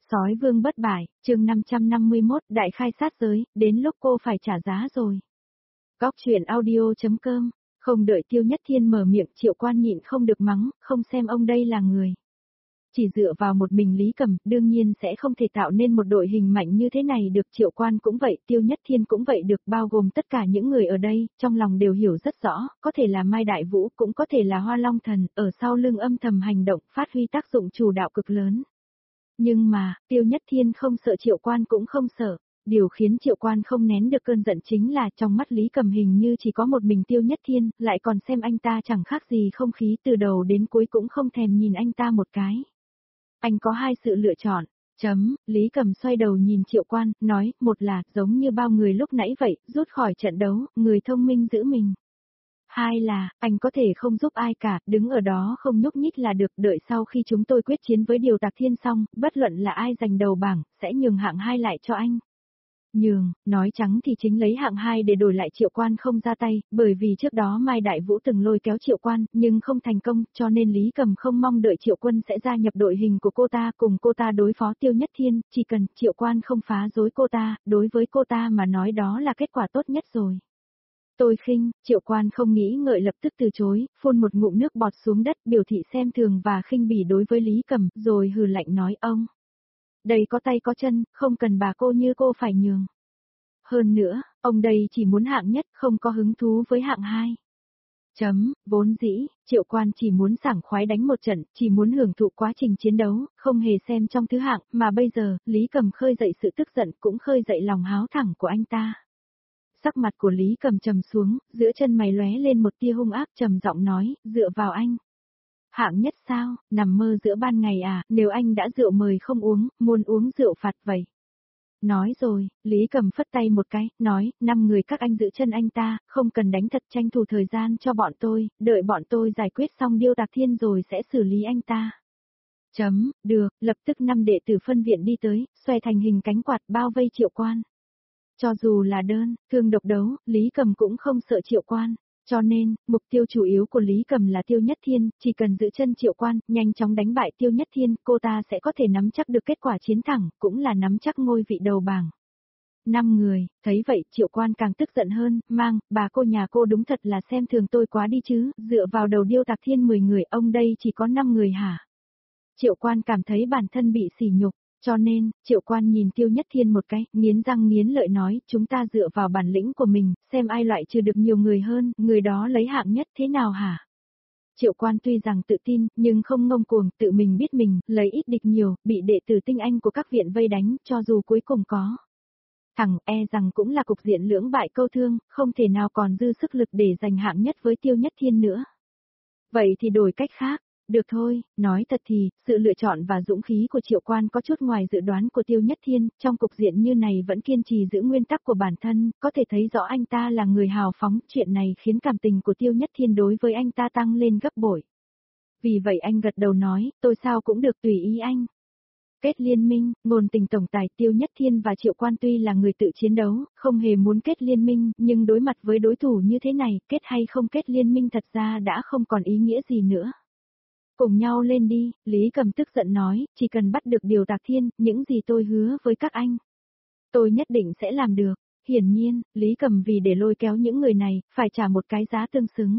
Sói vương bất bại, chương 551, đại khai sát giới, đến lúc cô phải trả giá rồi. Góc truyện audio.com, không đợi Tiêu Nhất Thiên mở miệng, Triệu Quan nhịn không được mắng, không xem ông đây là người. Chỉ dựa vào một mình Lý Cầm, đương nhiên sẽ không thể tạo nên một đội hình mạnh như thế này được. Triệu Quan cũng vậy, Tiêu Nhất Thiên cũng vậy được, bao gồm tất cả những người ở đây, trong lòng đều hiểu rất rõ, có thể là Mai Đại Vũ, cũng có thể là Hoa Long Thần, ở sau lưng âm thầm hành động, phát huy tác dụng chủ đạo cực lớn. Nhưng mà, Tiêu Nhất Thiên không sợ, Triệu Quan cũng không sợ. Điều khiến Triệu Quan không nén được cơn giận chính là trong mắt Lý Cầm hình như chỉ có một mình Tiêu Nhất Thiên, lại còn xem anh ta chẳng khác gì không khí, từ đầu đến cuối cũng không thèm nhìn anh ta một cái. Anh có hai sự lựa chọn. Lý Cầm xoay đầu nhìn Triệu Quan, nói, một là, giống như bao người lúc nãy vậy, rút khỏi trận đấu, người thông minh giữ mình. Hai là, anh có thể không giúp ai cả, đứng ở đó không nhúc nhích là được, đợi sau khi chúng tôi quyết chiến với Điều Tạc Thiên xong, bất luận là ai giành đầu bảng, sẽ nhường hạng 2 lại cho anh. Nhường, nói trắng thì chính lấy hạng 2 để đổi lại Triệu Quan không ra tay, bởi vì trước đó Mai Đại Vũ từng lôi kéo Triệu Quan, nhưng không thành công, cho nên Lý Cầm không mong đợi Triệu Quân sẽ gia nhập đội hình của cô ta, cùng cô ta đối phó Tiêu Nhất Thiên, chỉ cần Triệu Quan không phá rối cô ta, đối với cô ta mà nói đó là kết quả tốt nhất rồi. Tôi khinh, Triệu Quan không nghĩ ngợi lập tức từ chối, phun một ngụm nước bọt xuống đất, biểu thị xem thường và khinh bỉ đối với Lý Cầm, rồi hừ lạnh nói, ông. Đây có tay có chân, không cần bà cô như cô phải nhường. Hơn nữa, ông đây chỉ muốn hạng nhất, không có hứng thú với hạng 2. Vốn dĩ, Triệu Quan chỉ muốn sảng khoái đánh một trận, chỉ muốn hưởng thụ quá trình chiến đấu, không hề xem trong thứ hạng, mà bây giờ, Lý Cầm khơi dậy sự tức giận, cũng khơi dậy lòng háo thẳng của anh ta. Sắc mặt của Lý Cầm trầm xuống, giữa chân mày lóe lên một tia hung ác, trầm giọng nói, dựa vào anh. Hạng nhất sao, nằm mơ giữa ban ngày à, nếu anh đã rượu mời không uống, muốn uống rượu phạt vậy. Nói rồi, Lý Cầm phất tay một cái, nói, 5 người các anh giữ chân anh ta, không cần đánh thật, tranh thủ thời gian cho bọn tôi, đợi bọn tôi giải quyết xong Điêu Tạc Thiên rồi sẽ xử lý anh ta. Được, lập tức 5 đệ tử phân viện đi tới, xoay thành hình cánh quạt bao vây Triệu Quan. Cho dù là đơn, thương độc đấu, Lý Cầm cũng không sợ Triệu Quan. Cho nên, mục tiêu chủ yếu của Lý Cầm là Tiêu Nhất Thiên, chỉ cần giữ chân Triệu Quan, nhanh chóng đánh bại Tiêu Nhất Thiên, cô ta sẽ có thể nắm chắc được kết quả chiến thẳng, cũng là nắm chắc ngôi vị đầu bảng. 5 người, thấy vậy Triệu Quan càng tức giận hơn, mang, bà cô nhà cô đúng thật là xem thường tôi quá đi chứ, dựa vào đầu Điêu Tạc Thiên 10 người, ông đây chỉ có 5 người hả? Triệu Quan cảm thấy bản thân bị sỉ nhục. Cho nên, Triệu Quan nhìn Tiêu Nhất Thiên một cái, nghiến răng nghiến lợi nói, chúng ta dựa vào bản lĩnh của mình, xem ai loại trừ được nhiều người hơn, người đó lấy hạng nhất thế nào hả? Triệu Quan tuy rằng tự tin, nhưng không ngông cuồng, tự mình biết mình, lấy ít địch nhiều, bị đệ tử tinh anh của các viện vây đánh, cho dù cuối cùng có. Thẳng rằng cũng là cục diện lưỡng bại câu thương, không thể nào còn dư sức lực để giành hạng nhất với Tiêu Nhất Thiên nữa. Vậy thì đổi cách khác. Được thôi, nói thật thì, sự lựa chọn và dũng khí của Triệu Quan có chút ngoài dự đoán của Tiêu Nhất Thiên, trong cục diện như này vẫn kiên trì giữ nguyên tắc của bản thân, có thể thấy rõ anh ta là người hào phóng, chuyện này khiến cảm tình của Tiêu Nhất Thiên đối với anh ta tăng lên gấp bội. Vì vậy anh gật đầu nói, tôi sao cũng được tùy ý anh. Kết liên minh, ngôn tình tổng tài Tiêu Nhất Thiên và Triệu Quan tuy là người tự chiến đấu, không hề muốn kết liên minh, nhưng đối mặt với đối thủ như thế này, kết hay không kết liên minh thật ra đã không còn ý nghĩa gì nữa. Cùng nhau lên đi, Lý Cầm tức giận nói, chỉ cần bắt được Điều Tạc Thiên, những gì tôi hứa với các anh. Tôi nhất định sẽ làm được. Hiển nhiên, Lý Cầm vì để lôi kéo những người này, phải trả một cái giá tương xứng.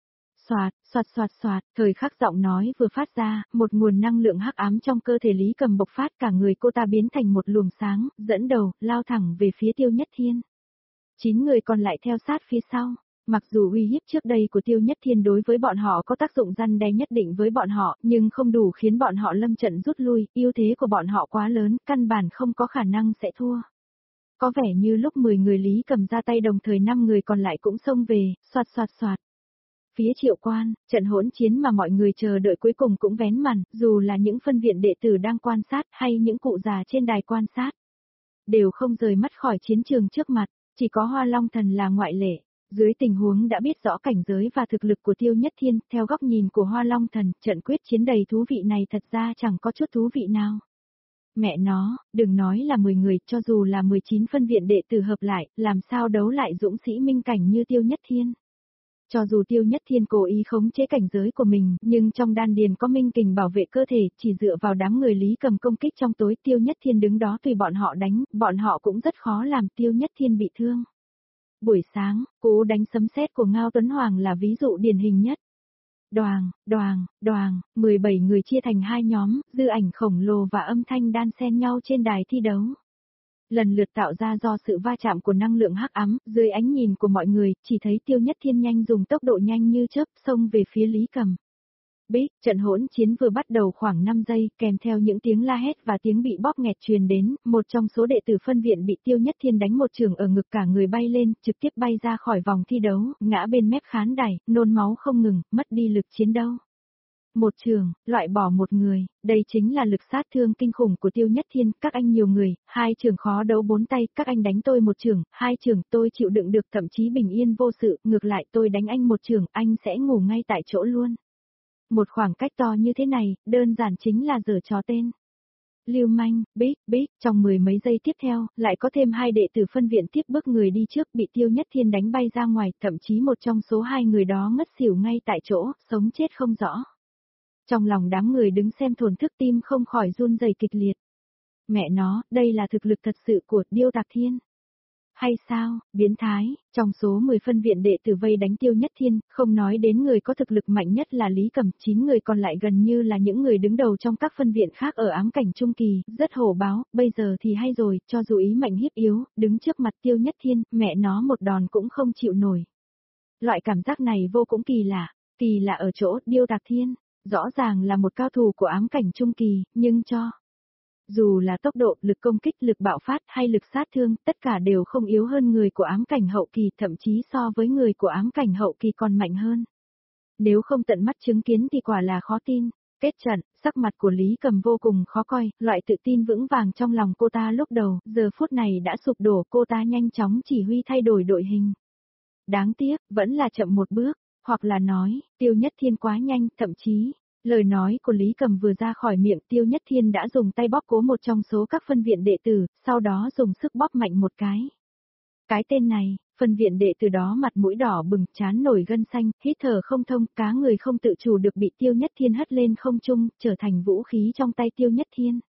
Soạt, thời khắc giọng nói vừa phát ra, một nguồn năng lượng hắc ám trong cơ thể Lý Cầm bộc phát, cả người cô ta biến thành một luồng sáng, dẫn đầu, lao thẳng về phía Tiêu Nhất Thiên. 9 người còn lại theo sát phía sau. Mặc dù uy hiếp trước đây của Tiêu Nhất Thiên đối với bọn họ có tác dụng răn đe nhất định với bọn họ, nhưng không đủ khiến bọn họ lâm trận rút lui, ưu thế của bọn họ quá lớn, căn bản không có khả năng sẽ thua. Có vẻ như lúc 10 người Lý Cầm ra tay đồng thời 5 người còn lại cũng xông về, soạt. Phía Triệu Quan, trận hỗn chiến mà mọi người chờ đợi cuối cùng cũng vén màn, dù là những phân viện đệ tử đang quan sát hay những cụ già trên đài quan sát. Đều không rời mắt khỏi chiến trường trước mặt, chỉ có Hoa Long Thần là ngoại lệ. Dưới tình huống đã biết rõ cảnh giới và thực lực của Tiêu Nhất Thiên, theo góc nhìn của Hoa Long Thần, trận quyết chiến đầy thú vị này thật ra chẳng có chút thú vị nào. Mẹ nó, đừng nói là 10 người, cho dù là 19 phân viện đệ tử hợp lại, làm sao đấu lại dũng sĩ minh cảnh như Tiêu Nhất Thiên. Cho dù Tiêu Nhất Thiên cố ý khống chế cảnh giới của mình, nhưng trong đan điền có minh kình bảo vệ cơ thể, chỉ dựa vào đám người Lý Cầm công kích trong tối, Tiêu Nhất Thiên đứng đó tùy bọn họ đánh, bọn họ cũng rất khó làm Tiêu Nhất Thiên bị thương. Buổi sáng, cú đánh sấm sét của Ngao Tuấn Hoàng là ví dụ điển hình nhất. Đoàng, đoàng, đoàng, 17 người chia thành hai nhóm, dư ảnh khổng lồ và âm thanh đan xen nhau trên đài thi đấu. Lần lượt tạo ra do sự va chạm của năng lượng hắc ám, dưới ánh nhìn của mọi người, chỉ thấy Tiêu Nhất Thiên nhanh dùng tốc độ nhanh như chớp xông về phía Lý Cầm. Bích, trận hỗn chiến vừa bắt đầu khoảng 5 giây, kèm theo những tiếng la hét và tiếng bị bóp nghẹt truyền đến, một trong số đệ tử phân viện bị Tiêu Nhất Thiên đánh một chưởng ở ngực, cả người bay lên, trực tiếp bay ra khỏi vòng thi đấu, ngã bên mép khán đài, nôn máu không ngừng, mất đi lực chiến đấu. Một chưởng, loại bỏ một người, đây chính là lực sát thương kinh khủng của Tiêu Nhất Thiên, các anh nhiều người, hai chưởng khó đấu bốn tay, các anh đánh tôi một chưởng, hai chưởng tôi chịu đựng được, thậm chí bình yên vô sự, ngược lại tôi đánh anh một chưởng, anh sẽ ngủ ngay tại chỗ luôn. Một khoảng cách to như thế này, đơn giản chính là giở trò tên. Lưu manh, bích, trong mười mấy giây tiếp theo, lại có thêm hai đệ tử phân viện tiếp bước người đi trước bị Tiêu Nhất Thiên đánh bay ra ngoài, thậm chí một trong số hai người đó ngất xỉu ngay tại chỗ, sống chết không rõ. Trong lòng đám người đứng xem thổn thức, tim không khỏi run rẩy kịch liệt. Mẹ nó, đây là thực lực thật sự của Điêu Tạc Thiên. Hay sao, biến thái, trong số 10 phân viện đệ tử vây đánh Tiêu Nhất Thiên, không nói đến người có thực lực mạnh nhất là Lý Cầm, 9 người còn lại gần như là những người đứng đầu trong các phân viện khác ở ám cảnh trung kỳ, rất hổ báo, bây giờ thì hay rồi, cho dù ý mạnh hiếp yếu, đứng trước mặt Tiêu Nhất Thiên, mẹ nó một đòn cũng không chịu nổi. Loại cảm giác này vô cùng kỳ lạ ở chỗ Điêu Tạc Thiên, rõ ràng là một cao thủ của ám cảnh trung kỳ, nhưng dù là tốc độ, lực công kích, lực bạo phát hay lực sát thương, tất cả đều không yếu hơn người của ám cảnh hậu kỳ, thậm chí so với người của ám cảnh hậu kỳ còn mạnh hơn. Nếu không tận mắt chứng kiến thì quả là khó tin. Kết trận, sắc mặt của Lý Cầm vô cùng khó coi, loại tự tin vững vàng trong lòng cô ta lúc đầu, giờ phút này đã sụp đổ, cô ta nhanh chóng chỉ huy thay đổi đội hình. Đáng tiếc, vẫn là chậm một bước, hoặc là nói, Tiêu Nhất Thiên quá nhanh, thậm chí, lời nói của Lý Cầm vừa ra khỏi miệng, Tiêu Nhất Thiên đã dùng tay bóp cố một trong số các phân viện đệ tử, sau đó dùng sức bóp mạnh một cái. Cái tên này, phân viện đệ tử đó mặt mũi đỏ bừng, trán nổi gân xanh, hít thở không thông, cá người không tự chủ được bị Tiêu Nhất Thiên hất lên không trung, trở thành vũ khí trong tay Tiêu Nhất Thiên.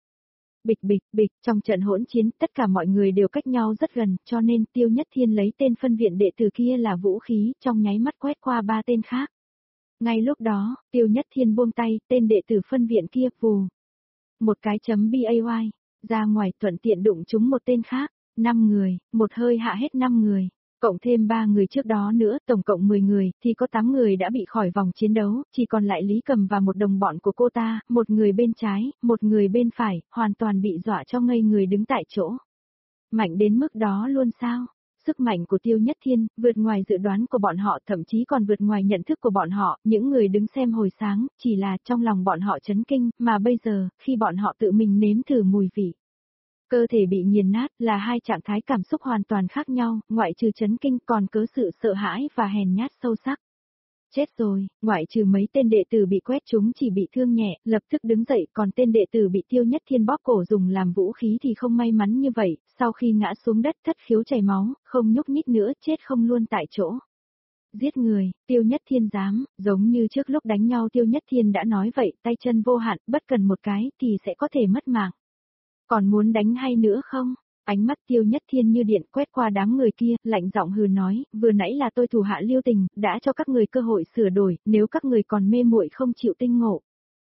Bịch, trong trận hỗn chiến, tất cả mọi người đều cách nhau rất gần, cho nên Tiêu Nhất Thiên lấy tên phân viện đệ tử kia là vũ khí, trong nháy mắt quét qua ba tên khác. Ngay lúc đó, Tiêu Nhất Thiên buông tay, tên đệ tử phân viện kia vù. Một cái chấm BAY, ra ngoài thuận tiện đụng trúng một tên khác, 5 người, một hơi hạ hết 5 người. Cộng thêm 3 người trước đó nữa, tổng cộng 10 người, thì có 8 người đã bị khỏi vòng chiến đấu, chỉ còn lại Lý Cầm và một đồng bọn của cô ta, một người bên trái, một người bên phải, hoàn toàn bị dọa cho ngây người đứng tại chỗ. Mạnh đến mức đó luôn sao? Sức mạnh của Tiêu Nhất Thiên, vượt ngoài dự đoán của bọn họ, thậm chí còn vượt ngoài nhận thức của bọn họ, những người đứng xem hồi sáng, chỉ là trong lòng bọn họ chấn kinh, mà bây giờ, khi bọn họ tự mình nếm thử mùi vị. Cơ thể bị nghiền nát là hai trạng thái cảm xúc hoàn toàn khác nhau, ngoại trừ chấn kinh còn có sự sợ hãi và hèn nhát sâu sắc. Chết rồi, ngoại trừ mấy tên đệ tử bị quét chúng chỉ bị thương nhẹ, lập tức đứng dậy, còn tên đệ tử bị Tiêu Nhất Thiên bóp cổ dùng làm vũ khí thì không may mắn như vậy, sau khi ngã xuống đất thất khiếu chảy máu, không nhúc nhích nữa, chết không luôn tại chỗ. Giết người, Tiêu Nhất Thiên dám, giống như trước lúc đánh nhau Tiêu Nhất Thiên đã nói vậy, tay chân vô hạn, bất cần một cái thì sẽ có thể mất mạng. Còn muốn đánh hay nữa không? Ánh mắt Tiêu Nhất Thiên như điện quét qua đám người kia, lạnh giọng hừ nói, vừa nãy là tôi thủ hạ lưu tình, đã cho các người cơ hội sửa đổi, nếu các người còn mê muội không chịu tinh ngộ.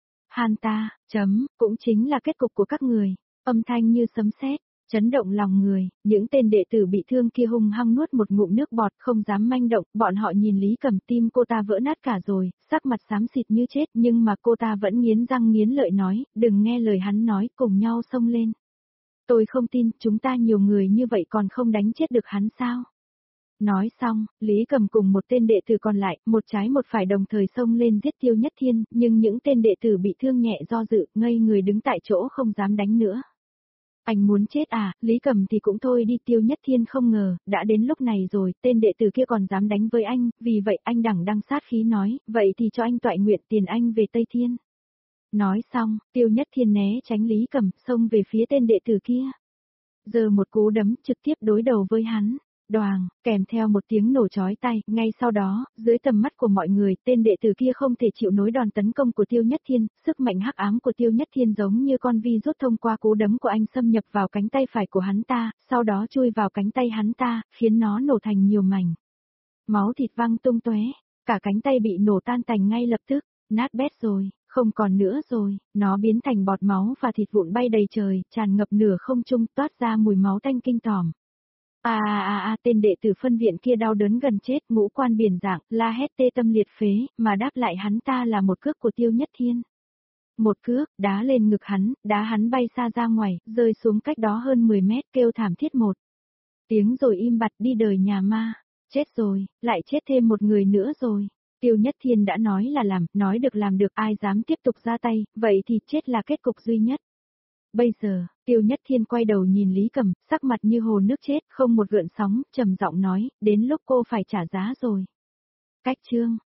Cũng chính là kết cục của các người, âm thanh như sấm sét, chấn động lòng người, những tên đệ tử bị thương kia hung hăng nuốt một ngụm nước bọt, không dám manh động, bọn họ nhìn Lý Cầm, tim cô ta vỡ nát cả rồi, sắc mặt xám xịt như chết, nhưng mà cô ta vẫn nghiến răng nghiến lợi nói, đừng nghe lời hắn nói, cùng nhau xông lên. Tôi không tin, chúng ta nhiều người như vậy còn không đánh chết được hắn sao? Nói xong, Lý Cầm cùng một tên đệ tử còn lại, một trái một phải đồng thời xông lên giết Tiêu Nhất Thiên, nhưng những tên đệ tử bị thương nhẹ do dự, ngây người đứng tại chỗ không dám đánh nữa. Anh muốn chết à, Lý Cầm thì cũng thôi đi, Tiêu Nhất Thiên không ngờ, đã đến lúc này rồi, tên đệ tử kia còn dám đánh với anh, vì vậy anh đằng đằng sát khí nói, vậy thì cho anh toại nguyện tiền anh về Tây Thiên. Nói xong, Tiêu Nhất Thiên né tránh Lý Cầm, xông về phía tên đệ tử kia. Giờ một cú đấm trực tiếp đối đầu với hắn. Đoàng, kèm theo một tiếng nổ chói tai, ngay sau đó, dưới tầm mắt của mọi người, tên đệ tử kia không thể chịu nổi đòn tấn công của Tiêu Nhất Thiên, sức mạnh hắc ám của Tiêu Nhất Thiên giống như con vi rút thông qua cú đấm của anh xâm nhập vào cánh tay phải của hắn ta, sau đó chui vào cánh tay hắn ta, khiến nó nổ thành nhiều mảnh. Máu thịt văng tung tóe, cả cánh tay bị nổ tan tành ngay lập tức, nát bét rồi, không còn nữa rồi, nó biến thành bọt máu và thịt vụn bay đầy trời, tràn ngập nửa không trung, toát ra mùi máu tanh kinh tởm. Tên đệ tử phân viện kia đau đớn gần chết, ngũ quan biển dạng, la hét tê tâm liệt phế, mà đáp lại hắn ta là một cước của Tiêu Nhất Thiên. Một cước, đá lên ngực hắn, đá hắn bay xa ra ngoài, rơi xuống cách đó hơn 10 mét, kêu thảm thiết một tiếng rồi im bặt đi đời nhà ma. Chết rồi, lại chết thêm một người nữa rồi. Tiêu Nhất Thiên đã nói là làm, nói được làm được, ai dám tiếp tục ra tay, vậy thì chết là kết cục duy nhất. Bây giờ, Tiêu Nhất Thiên quay đầu nhìn Lý Cầm, sắc mặt như hồ nước chết, không một gợn sóng, trầm giọng nói, đến lúc cô phải trả giá rồi. Cách chương